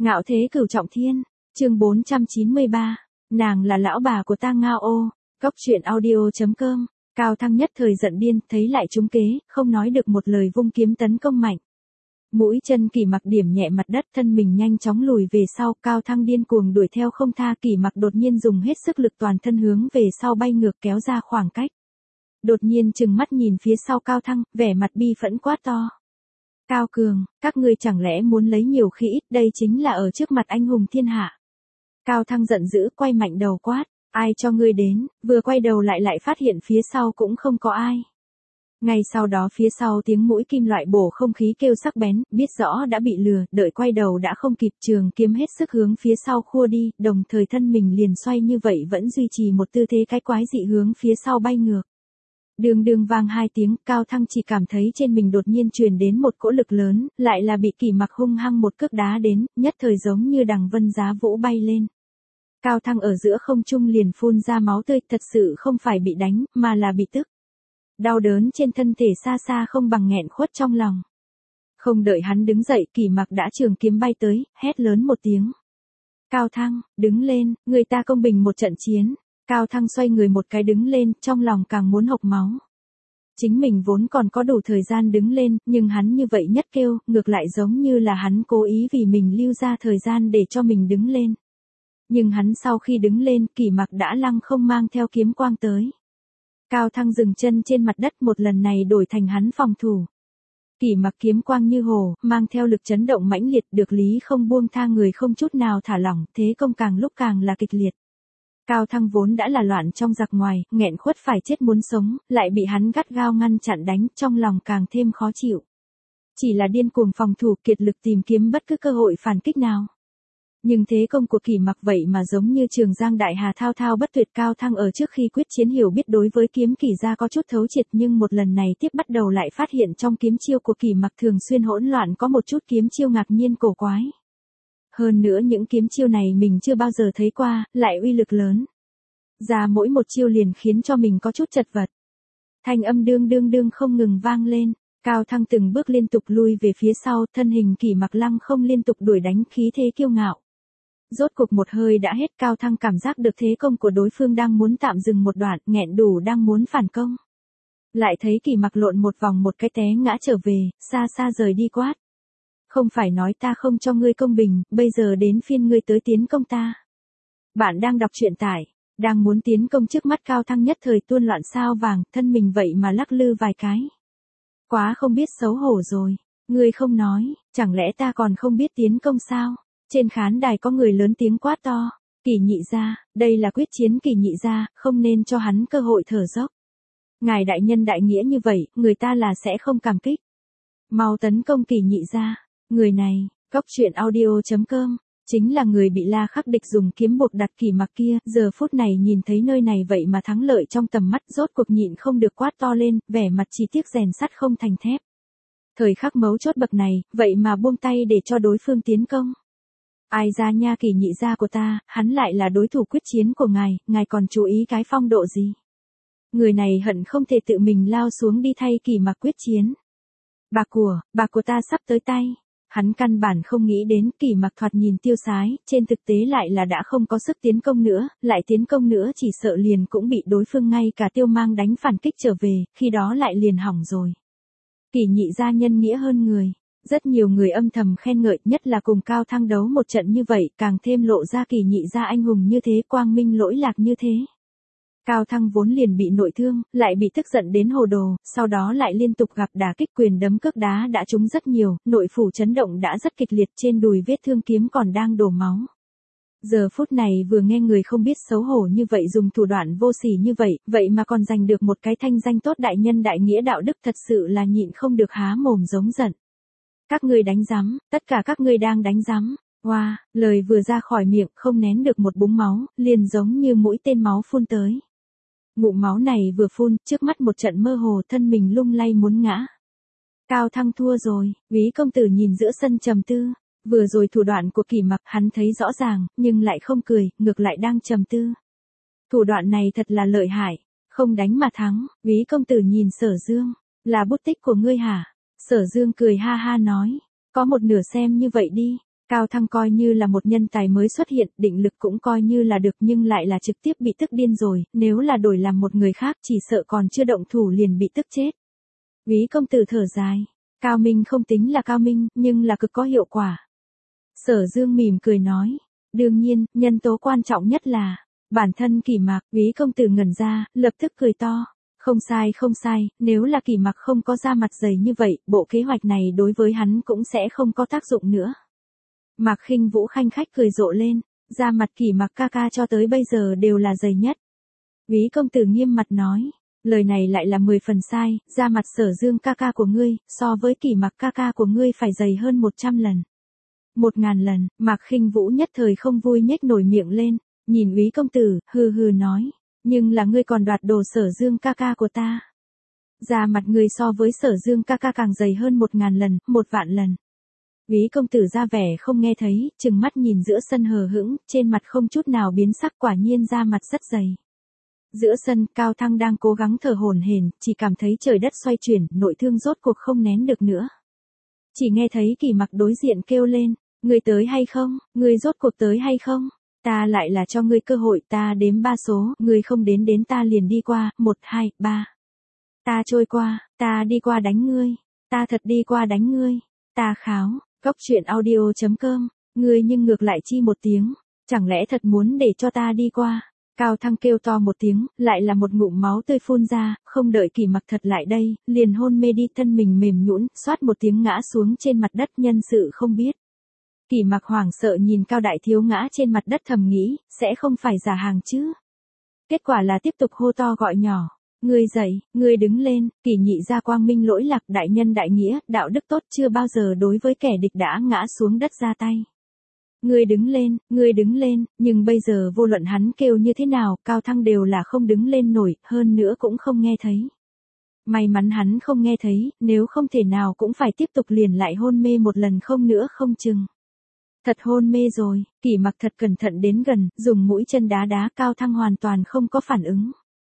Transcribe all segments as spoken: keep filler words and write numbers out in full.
Ngạo thế cửu trọng thiên, chương bốn trăm chín mươi ba, nàng là lão bà của ta Ngao ô, Cốc truyện audio.com, Cao Thăng nhất thời giận điên, thấy lại trúng kế, không nói được một lời vung kiếm tấn công mạnh. Mũi chân Kỷ Mặc điểm nhẹ mặt đất, thân mình nhanh chóng lùi về sau, Cao Thăng điên cuồng đuổi theo không tha, Kỷ Mặc đột nhiên dùng hết sức lực toàn thân hướng về sau bay ngược kéo ra khoảng cách. Đột nhiên trừng mắt nhìn phía sau Cao Thăng, vẻ mặt bi phẫn quát to. Cao Cường, các ngươi chẳng lẽ muốn lấy nhiều khi ít, đây chính là ở trước mặt anh hùng thiên hạ. Cao Thăng giận dữ, quay mạnh đầu quát, ai cho ngươi đến, vừa quay đầu lại lại phát hiện phía sau cũng không có ai. Ngay sau đó phía sau tiếng mũi kim loại bổ không khí kêu sắc bén, biết rõ đã bị lừa, đợi quay đầu đã không kịp, trường kiếm hết sức hướng phía sau khua đi, đồng thời thân mình liền xoay như vậy vẫn duy trì một tư thế cái quái dị hướng phía sau bay ngược. Đường đường vang hai tiếng, Cao Thăng chỉ cảm thấy trên mình đột nhiên truyền đến một cỗ lực lớn, lại là bị Kỷ Mặc hung hăng một cước đá đến, nhất thời giống như đằng vân giá vũ bay lên. Cao Thăng ở giữa không trung liền phun ra máu tươi, thật sự không phải bị đánh, mà là bị tức. Đau đớn trên thân thể xa xa không bằng nghẹn khuất trong lòng. Không đợi hắn đứng dậy, Kỷ Mặc đã trường kiếm bay tới, hét lớn một tiếng. Cao Thăng, đứng lên, người ta công bình một trận chiến. Cao Thăng xoay người một cái đứng lên, trong lòng càng muốn hộc máu. Chính mình vốn còn có đủ thời gian đứng lên, nhưng hắn như vậy nhất kêu, ngược lại giống như là hắn cố ý vì mình lưu ra thời gian để cho mình đứng lên. Nhưng hắn sau khi đứng lên, Kỷ Mặc đã lăng không mang theo kiếm quang tới. Cao Thăng dừng chân trên mặt đất, một lần này đổi thành hắn phòng thủ. Kỷ Mặc kiếm quang như hồ, mang theo lực chấn động mãnh liệt, được lý không buông tha người không chút nào thả lỏng, thế công càng lúc càng là kịch liệt. Cao Thăng vốn đã là loạn trong giặc ngoài, nghẹn khuất phải chết muốn sống, lại bị hắn gắt gao ngăn chặn đánh, trong lòng càng thêm khó chịu. Chỉ là điên cuồng phòng thủ, kiệt lực tìm kiếm bất cứ cơ hội phản kích nào. Nhưng thế công của Kỷ Mặc vậy mà giống như Trường Giang đại hà thao thao bất tuyệt. Cao Thăng ở trước khi quyết chiến hiểu biết đối với kiếm Kỷ gia có chút thấu triệt, nhưng một lần này tiếp bắt đầu lại phát hiện trong kiếm chiêu của Kỷ Mặc thường xuyên hỗn loạn, có một chút kiếm chiêu ngạc nhiên cổ quái. Hơn nữa những kiếm chiêu này mình chưa bao giờ thấy qua, lại uy lực lớn. Ra mỗi một chiêu liền khiến cho mình có chút chật vật. Thanh âm đương đương đương không ngừng vang lên, Cao Thăng từng bước liên tục lui về phía sau, thân hình Kỷ Mặc lăng không liên tục đuổi đánh, khí thế kiêu ngạo. Rốt cuộc một hơi đã hết, Cao Thăng cảm giác được thế công của đối phương đang muốn tạm dừng một đoạn, nghẹn đủ đang muốn phản công. Lại thấy Kỷ Mặc lộn một vòng một cái té ngã trở về, xa xa rời đi quát. Không phải nói ta không cho ngươi công bình, bây giờ đến phiên ngươi tới tiến công ta. Bạn đang đọc truyện tải, đang muốn tiến công trước mắt Cao Thăng nhất thời tuôn loạn sao vàng, thân mình vậy mà lắc lư vài cái. Quá không biết xấu hổ rồi, ngươi không nói, chẳng lẽ ta còn không biết tiến công sao? Trên khán đài có người lớn tiếng quát to, Kỷ nhị gia, đây là quyết chiến Kỷ nhị gia, không nên cho hắn cơ hội thở dốc. Ngài đại nhân đại nghĩa như vậy, người ta là sẽ không cảm kích. Mau tấn công Kỷ nhị gia. Người này, Cốc truyện audio.com, chính là người bị La Khắc Địch dùng kiếm buộc đặt Kỷ Mặc kia, giờ phút này nhìn thấy nơi này vậy mà thắng lợi trong tầm mắt, rốt cuộc nhịn không được quát to lên, vẻ mặt chỉ tiếc rèn sắt không thành thép. Thời khắc mấu chốt bậc này, vậy mà buông tay để cho đối phương tiến công. Ai ra nha, Kỷ nhị gia của ta, hắn lại là đối thủ quyết chiến của ngài, ngài còn chú ý cái phong độ gì? Người này hận không thể tự mình lao xuống đi thay Kỷ Mặc quyết chiến. Bạc của, bạc của ta sắp tới tay. Hắn căn bản không nghĩ đến Kỷ Mặc thoạt nhìn tiêu sái, trên thực tế lại là đã không có sức tiến công nữa, lại tiến công nữa chỉ sợ liền cũng bị đối phương ngay cả tiêu mang đánh phản kích trở về, khi đó lại liền hỏng rồi. Kỷ nhị gia nhân nghĩa hơn người. Rất nhiều người âm thầm khen ngợi, nhất là cùng Cao Thăng đấu một trận như vậy, càng thêm lộ ra Kỷ nhị gia anh hùng như thế, quang minh lỗi lạc như thế. Cao Thăng vốn liền bị nội thương, lại bị tức giận đến hồ đồ, sau đó lại liên tục gặp đả kích, quyền đấm cước đá đã trúng rất nhiều, nội phủ chấn động đã rất kịch liệt, trên đùi vết thương kiếm còn đang đổ máu. Giờ phút này vừa nghe người không biết xấu hổ như vậy dùng thủ đoạn vô sỉ như vậy, vậy mà còn giành được một cái thanh danh tốt đại nhân đại nghĩa đạo đức, thật sự là nhịn không được há mồm giống giận. Các ngươi đánh rắm, tất cả các ngươi đang đánh rắm. Wow, lời vừa ra khỏi miệng không nén được một búng máu, liền giống như mũi tên máu phun tới. Ngụm máu này vừa phun, trước mắt một trận mơ hồ, thân mình lung lay muốn ngã. Cao Thăng thua rồi, Úy công tử nhìn giữa sân trầm tư, vừa rồi thủ đoạn của Kỷ Mặc hắn thấy rõ ràng, nhưng lại không cười, ngược lại đang trầm tư. Thủ đoạn này thật là lợi hại, không đánh mà thắng. Úy công tử nhìn Sở Dương, là bút tích của ngươi hả? Sở Dương cười ha ha nói, có một nửa xem như vậy đi. Cao Thăng coi như là một nhân tài mới xuất hiện, định lực cũng coi như là được nhưng lại là trực tiếp bị tức điên rồi, nếu là đổi làm một người khác chỉ sợ còn chưa động thủ liền bị tức chết. Úy công tử thở dài, Cao Minh không tính là cao minh, nhưng là cực có hiệu quả. Sở Dương mỉm cười nói, đương nhiên, nhân tố quan trọng nhất là, bản thân Kỷ Mạc. Úy công tử ngẩn ra, lập tức cười to. Không sai không sai, nếu là Kỷ Mạc không có da mặt dày như vậy, bộ kế hoạch này đối với hắn cũng sẽ không có tác dụng nữa. Mạc Khinh Vũ khanh khách cười rộ lên, da mặt Kỷ Mạc ca ca cho tới bây giờ đều là dày nhất. Úy công tử nghiêm mặt nói, lời này lại là mười phần sai, da mặt Sở Dương ca ca của ngươi, so với Kỷ Mạc ca ca của ngươi phải dày hơn một trăm lần. Một ngàn lần. Mạc Khinh Vũ nhất thời không vui nhếch nổi miệng lên, nhìn Úy công tử, hừ hừ nói, nhưng là ngươi còn đoạt đồ Sở Dương ca ca của ta. Da mặt ngươi so với Sở Dương ca ca càng dày hơn một ngàn lần, một vạn lần. Úy công tử ra vẻ không nghe thấy, trừng mắt nhìn giữa sân hờ hững, trên mặt không chút nào biến sắc, quả nhiên da mặt rất dày. Giữa sân, Cao Thăng đang cố gắng thở hổn hển, chỉ cảm thấy trời đất xoay chuyển, nội thương rốt cuộc không nén được nữa. Chỉ nghe thấy Kỷ Mạc đối diện kêu lên, ngươi tới hay không, ngươi rốt cuộc tới hay không, ta lại là cho ngươi cơ hội, ta đếm ba số, ngươi không đến đến ta liền đi qua, một, hai, ba. Ta trôi qua, ta đi qua đánh ngươi, ta thật đi qua đánh ngươi, ta kháo. Cốc truyện audio chấm com, ngươi nhưng ngược lại chi một tiếng, chẳng lẽ thật muốn để cho ta đi qua. Cao Thăng kêu to một tiếng, lại là một ngụm máu tươi phun ra, không đợi Kỷ Mạc thật lại đây, liền hôn mê đi, thân mình mềm nhũn, xoát một tiếng ngã xuống trên mặt đất, nhân sự không biết. Kỷ Mạc hoảng sợ nhìn Cao đại thiếu ngã trên mặt đất thầm nghĩ, sẽ không phải giả hàng chứ. Kết quả là tiếp tục hô to gọi nhỏ. Ngươi dậy, ngươi đứng lên, Kỷ nhị gia quang minh lỗi lạc, đại nhân đại nghĩa, đạo đức tốt, chưa bao giờ đối với kẻ địch đã ngã xuống đất ra tay. Ngươi đứng lên, ngươi đứng lên, nhưng bây giờ vô luận hắn kêu như thế nào, Cao Thăng đều là không đứng lên nổi, hơn nữa cũng không nghe thấy. May mắn hắn không nghe thấy, nếu không thể nào cũng phải tiếp tục liền lại hôn mê một lần không nữa không chừng. Thật hôn mê rồi, Kỷ Mạc thật cẩn thận đến gần, dùng mũi chân đá đá, Cao Thăng hoàn toàn không có phản ứng.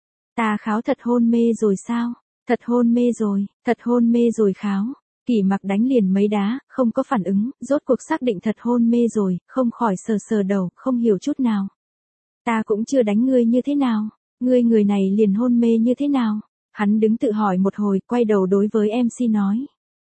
Ta kháo thật hôn mê rồi sao? Thật hôn mê rồi, thật hôn mê rồi kháo. Kỷ Mạc đánh liền mấy đá, không có phản ứng, rốt cuộc xác định thật hôn mê rồi, không khỏi sờ sờ đầu, không hiểu chút nào. Ta cũng chưa đánh ngươi như thế nào, ngươi người này liền hôn mê như thế nào? Hắn đứng tự hỏi một hồi, quay đầu đối với em xê nói.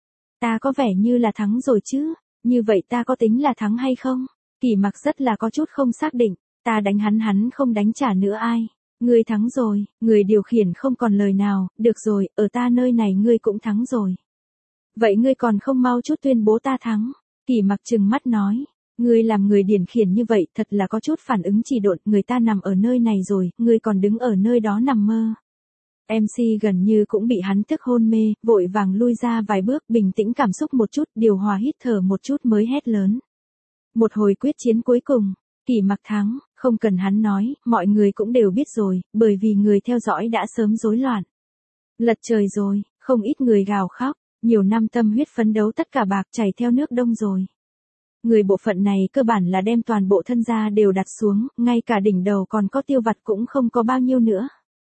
Ta có vẻ như là thắng rồi chứ, như vậy ta có tính là thắng hay không? Kỷ Mạc rất là có chút không xác định, ta đánh hắn hắn không đánh trả nữa ai? Ngươi thắng rồi, người điều khiển không còn lời nào, được rồi, ở ta nơi này ngươi cũng thắng rồi. Vậy ngươi còn không mau chút tuyên bố ta thắng. Kỷ Mạc trừng mắt nói, ngươi làm người điển khiển như vậy thật là có chút phản ứng trì độn, người ta nằm ở nơi này rồi, ngươi còn đứng ở nơi đó nằm mơ. em xê gần như cũng bị hắn tức hôn mê, vội vàng lui ra vài bước, bình tĩnh cảm xúc một chút, điều hòa hít thở một chút mới hét lớn. Một hồi quyết chiến cuối cùng, Kỷ Mạc thắng, không cần hắn nói, mọi người cũng đều biết rồi, bởi vì người theo dõi đã sớm rối loạn. Lật trời rồi, không ít người gào khóc, nhiều năm tâm huyết phấn đấu tất cả bạc chảy theo nước đông rồi. Người bộ phận này cơ bản là đem toàn bộ thân gia đều đặt xuống, ngay cả đỉnh đầu còn có tiêu vặt cũng không có bao nhiêu nữa.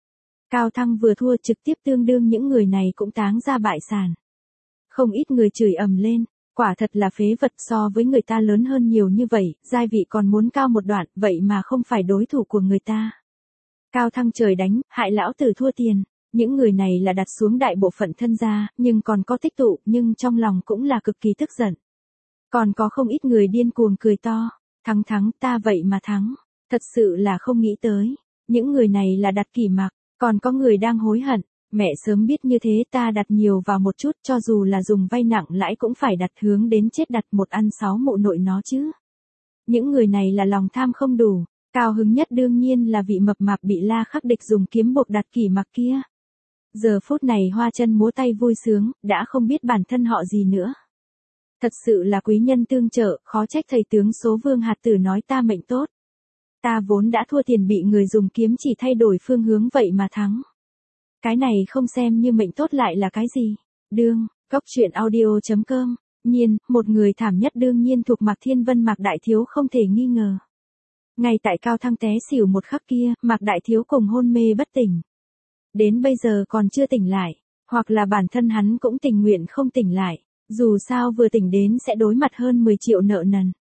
Cao Thăng vừa thua trực tiếp tương đương những người này cũng táng ra bại sản. Không ít người chửi ầm lên, quả thật là phế vật, so với người ta lớn hơn nhiều như vậy, giai vị còn muốn cao một đoạn, vậy mà không phải đối thủ của người ta. Cao Thăng trời đánh, hại lão tử thua tiền, những người này là đặt xuống đại bộ phận thân gia, nhưng còn có tích tụ, nhưng trong lòng cũng là cực kỳ tức giận. Còn có không ít người điên cuồng cười to, thắng thắng, ta vậy mà thắng, thật sự là không nghĩ tới, những người này là đặt Kỷ Mạc, còn có người đang hối hận. Mẹ sớm biết như thế ta đặt nhiều vào một chút, cho dù là dùng vay nặng lãi cũng phải đặt, hướng đến chết đặt một ăn sáu mụ nội nó chứ. Những người này là lòng tham không đủ, cao hứng nhất đương nhiên là vị mập mạp bị La Khắc Địch dùng kiếm buộc đặt Kỷ Mạc kia. Giờ phút này hoa chân múa tay vui sướng, đã không biết bản thân họ gì nữa. Thật sự là quý nhân tương trợ, khó trách thầy tướng số Vương Hạt Tử nói ta mệnh tốt. Ta vốn đã thua tiền bị người dùng kiếm chỉ thay đổi phương hướng vậy mà thắng. Cái này không xem như mệnh tốt lại là cái gì? Đương, cốc truyện audio chấm com, nhiên, một người thảm nhất đương nhiên thuộc Mạc Thiên Vân Mạc Đại Thiếu không thể nghi ngờ. Ngay tại Cao Thăng té xỉu một khắc kia, Mạc Đại Thiếu cùng hôn mê bất tỉnh. Đến bây giờ còn chưa tỉnh lại, hoặc là bản thân hắn cũng tình nguyện không tỉnh lại, dù sao vừa tỉnh đến sẽ đối mặt hơn mười triệu nợ nần.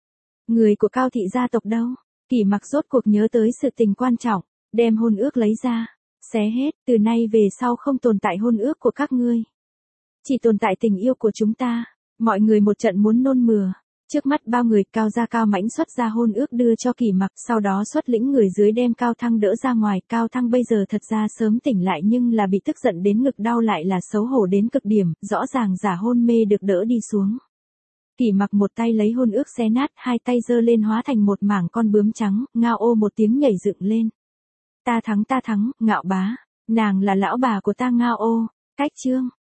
Người của Cao thị gia tộc đâu? Kỷ Mặc rốt cuộc nhớ tới sự tình quan trọng, đem hôn ước lấy ra, xé hết, từ nay về sau không tồn tại hôn ước của các ngươi. Chỉ tồn tại tình yêu của chúng ta. Mọi người một trận muốn nôn mửa. Trước mắt bao người, Cao gia Cao Mãnh xuất ra hôn ước đưa cho Kỷ Mặc, sau đó xuất lĩnh người dưới đem Cao Thăng đỡ ra ngoài. Cao Thăng bây giờ thật ra sớm tỉnh lại nhưng là bị tức giận đến ngực đau lại là xấu hổ đến cực điểm, rõ ràng giả hôn mê được đỡ đi xuống. Kỷ Mặc một tay lấy hôn ước xé nát, hai tay giơ lên hóa thành một mảng con bướm trắng, ngao ô một tiếng nhảy dựng lên. Ta thắng ta thắng, Ngạo bá, nàng là lão bà của ta Ngao ô. Cách chương